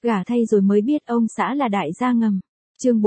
Gả thay rồi mới biết ông xã là đại gia ngầm. Chương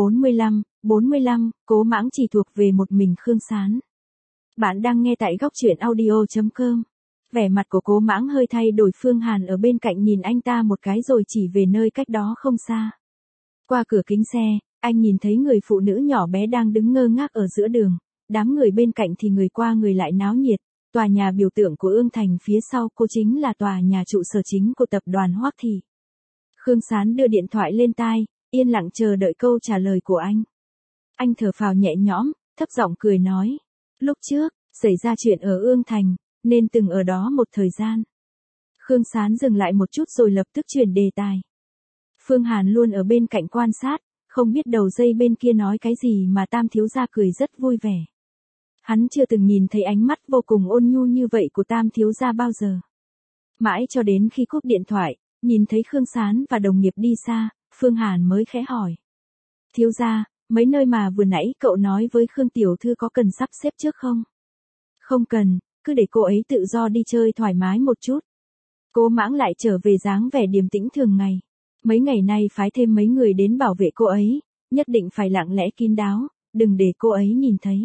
45, Cố Mãng chỉ thuộc về một mình Khương Sán. Bạn đang nghe tại góc truyện audio.com. Vẻ mặt của Cố Mãng hơi thay đổi, Phương Hàn ở bên cạnh nhìn anh ta một cái rồi chỉ về nơi cách đó không xa. Qua cửa kính xe, anh nhìn thấy người phụ nữ nhỏ bé đang đứng ngơ ngác ở giữa đường, đám người bên cạnh thì người qua người lại náo nhiệt. Tòa nhà biểu tượng của Ương Thành phía sau cô chính là tòa nhà trụ sở chính của tập đoàn Hoắc Thị. Khương Sán đưa điện thoại lên tai, yên lặng chờ đợi câu trả lời của anh. Anh thở phào nhẹ nhõm, thấp giọng cười nói. Lúc trước, xảy ra chuyện ở Ương Thành, nên từng ở đó một thời gian. Khương Sán dừng lại một chút rồi lập tức chuyển đề tài. Phương Hàn luôn ở bên cạnh quan sát, không biết đầu dây bên kia nói cái gì mà Tam thiếu gia cười rất vui vẻ. Hắn chưa từng nhìn thấy ánh mắt vô cùng ôn nhu như vậy của Tam thiếu gia bao giờ. Mãi cho đến khi cúp điện thoại, nhìn thấy Khương Sán và đồng nghiệp đi xa, Phương Hàn mới khẽ hỏi. Thiếu gia, mấy nơi mà vừa nãy cậu nói với Khương tiểu thư có cần sắp xếp trước không? Không cần, cứ để cô ấy tự do đi chơi thoải mái một chút. Cố Mãng lại trở về dáng vẻ điềm tĩnh thường ngày. Mấy ngày nay phái thêm mấy người đến bảo vệ cô ấy, nhất định phải lặng lẽ kín đáo, đừng để cô ấy nhìn thấy.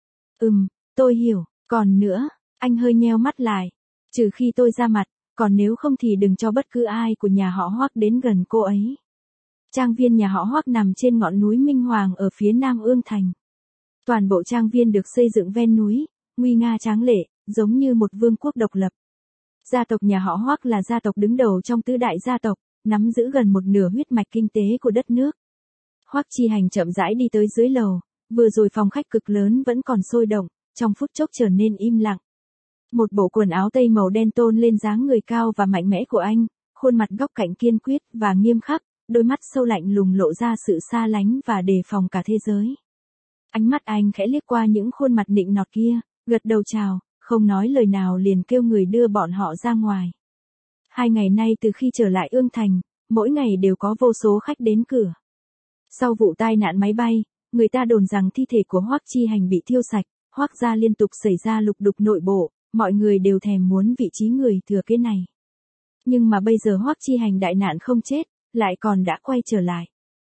Tôi hiểu, còn nữa, anh hơi nheo mắt lại. Trừ khi tôi ra mặt, còn nếu không thì đừng cho bất cứ ai của nhà họ Hoắc đến gần cô ấy. Trang viên nhà họ Hoắc nằm trên ngọn núi Minh Hoàng ở phía nam Ương Thành. Toàn bộ trang viên được xây dựng ven núi, nguy nga tráng lệ, giống như một vương quốc độc lập. Gia tộc nhà họ Hoắc là gia tộc đứng đầu trong tứ đại gia tộc, nắm giữ gần một nửa huyết mạch kinh tế của đất nước. Hoắc Chi Hành chậm rãi đi tới dưới lầu, vừa rồi phòng khách cực lớn vẫn còn sôi động, trong phút chốc trở nên im lặng. Một bộ quần áo tây màu đen tôn lên dáng người cao và mạnh mẽ của anh, khuôn mặt góc cạnh kiên quyết và nghiêm khắc, đôi mắt sâu lạnh lùng lộ ra sự xa lánh và đề phòng cả thế giới. Ánh mắt anh khẽ liếc qua những khuôn mặt nịnh nọt kia, gật đầu chào, không nói lời nào liền kêu người đưa bọn họ ra ngoài. 2 ngày nay từ khi trở lại Ương Thành, mỗi ngày đều có vô số khách đến cửa. Sau vụ tai nạn máy bay, người ta đồn rằng thi thể của Hoắc Chi Hành bị thiêu sạch, Hoắc gia liên tục xảy ra lục đục nội bộ, mọi người đều thèm muốn vị trí người thừa kế này. Nhưng mà bây giờ Hoắc Chi Hành đại nạn không chết, lại còn đã quay trở lại.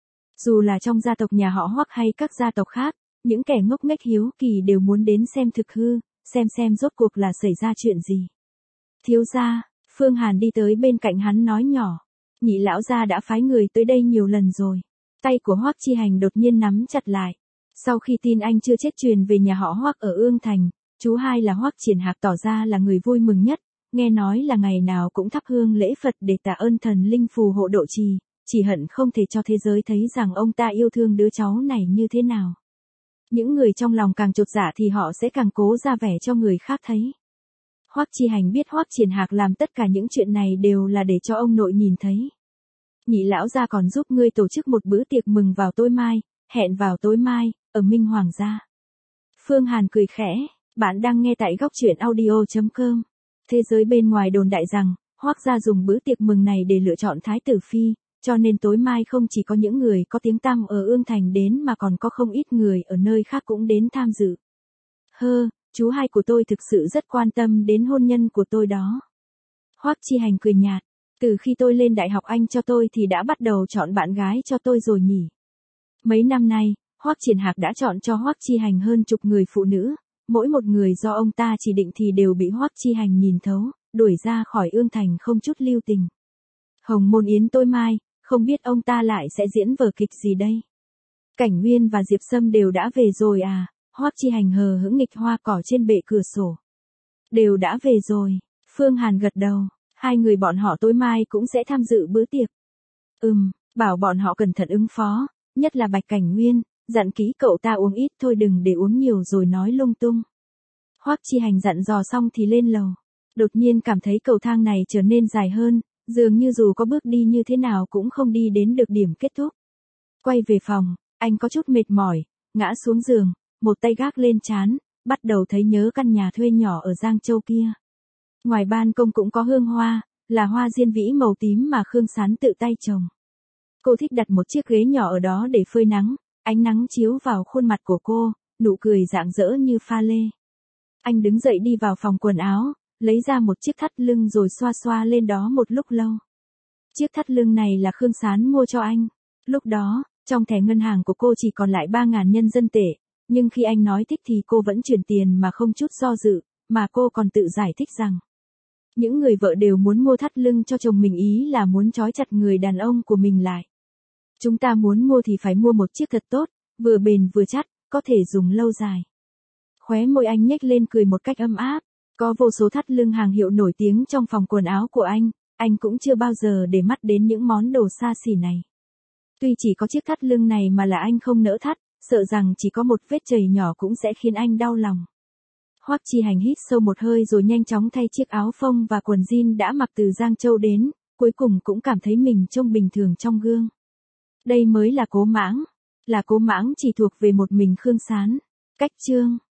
Dù là trong gia tộc nhà họ Hoắc hay các gia tộc khác, những kẻ ngốc nghếch hiếu kỳ đều muốn đến xem thực hư, xem rốt cuộc là xảy ra chuyện gì. Thiếu gia, Phương Hàn đi tới bên cạnh hắn nói nhỏ. Nhị lão gia đã phái người tới đây nhiều lần rồi. Tay của Hoắc Chi Hành đột nhiên nắm chặt lại. Sau khi tin anh chưa chết truyền về nhà họ Hoắc ở Ương Thành, chú hai là Hoắc Triển Hạc tỏ ra là người vui mừng nhất, nghe nói là ngày nào cũng thắp hương lễ Phật để tạ ơn thần linh phù hộ độ trì, chỉ hận không thể cho thế giới thấy rằng ông ta yêu thương đứa cháu này như thế nào. Những người trong lòng càng chột dạ thì họ sẽ càng cố ra vẻ cho người khác thấy. Hoắc Chi Hành biết Hoắc Triển Hạc làm tất cả những chuyện này đều là để cho ông nội nhìn thấy. Nhị lão gia còn giúp ngươi tổ chức một bữa tiệc mừng vào tối mai, hẹn vào tối mai, ở Minh Hoàng gia. Phương Hàn cười khẽ, bạn đang nghe tại góc truyện audio.com. Thế giới bên ngoài đồn đại rằng, Hoắc gia dùng bữa tiệc mừng này để lựa chọn thái tử phi, cho nên tối mai không chỉ có những người có tiếng tăm ở Ương Thành đến mà còn có không ít người ở nơi khác cũng đến tham dự. Chú hai của tôi thực sự rất quan tâm đến hôn nhân của tôi đó. Hoắc Chi Hành cười nhạt, từ khi tôi lên đại học anh cho tôi thì đã bắt đầu chọn bạn gái cho tôi rồi nhỉ. Mấy năm nay, Hoắc Triển Hạc đã chọn cho Hoắc Chi Hành hơn chục người phụ nữ, mỗi một người do ông ta chỉ định thì đều bị Hoắc Chi Hành nhìn thấu, đuổi ra khỏi Ương Thành không chút lưu tình. Hồng Môn Yến tối mai, không biết ông ta lại sẽ diễn vở kịch gì đây. Cảnh Nguyên và Diệp Sâm đều đã về rồi à? Hoắc Chi Hành hờ hững nghịch hoa cỏ trên bệ cửa sổ. Đều đã về rồi, Phương Hàn gật đầu, 2 người bọn họ tối mai cũng sẽ tham dự bữa tiệc. Bảo bọn họ cẩn thận ứng phó, nhất là Bạch Cảnh Nguyên, dặn kỹ cậu ta uống ít thôi đừng để uống nhiều rồi nói lung tung. Hoắc Chi Hành dặn dò xong thì lên lầu, đột nhiên cảm thấy cầu thang này trở nên dài hơn, dường như dù có bước đi như thế nào cũng không đi đến được điểm kết thúc. Quay về phòng, anh có chút mệt mỏi, ngã xuống giường, một tay gác lên trán, bắt đầu thấy nhớ căn nhà thuê nhỏ ở Giang Châu kia. Ngoài ban công cũng có hương hoa, là hoa diên vĩ màu tím mà Khương Sán tự tay trồng. Cô thích đặt một chiếc ghế nhỏ ở đó để phơi nắng, ánh nắng chiếu vào khuôn mặt của cô, nụ cười rạng rỡ như pha lê. Anh đứng dậy đi vào phòng quần áo, lấy ra một chiếc thắt lưng rồi xoa xoa lên đó một lúc lâu. Chiếc thắt lưng này là Khương Sán mua cho anh. Lúc đó, trong thẻ ngân hàng của cô chỉ còn lại 3.000 nhân dân tệ, nhưng khi anh nói thích thì cô vẫn chuyển tiền mà không chút do dự, mà cô còn tự giải thích rằng những người vợ đều muốn mua thắt lưng cho chồng mình, ý là muốn trói chặt người đàn ông của mình lại. Chúng ta muốn mua thì phải mua một chiếc thật tốt, vừa bền vừa chắc, có thể dùng lâu dài. Khóe môi anh nhếch lên cười một cách âm áp. Có vô số thắt lưng hàng hiệu nổi tiếng trong phòng quần áo của anh cũng chưa bao giờ để mắt đến những món đồ xa xỉ này. Tuy chỉ có chiếc thắt lưng này mà là anh không nỡ thắt, sợ rằng chỉ có một vết chảy nhỏ cũng sẽ khiến anh đau lòng. Hoắc Chi Hành hít sâu một hơi rồi nhanh chóng thay chiếc áo phông và quần jean đã mặc từ Giang Châu đến, cuối cùng cũng cảm thấy mình trông bình thường trong gương. Đây mới là Cố Mãng chỉ thuộc về một mình Khương Sán. Cách chương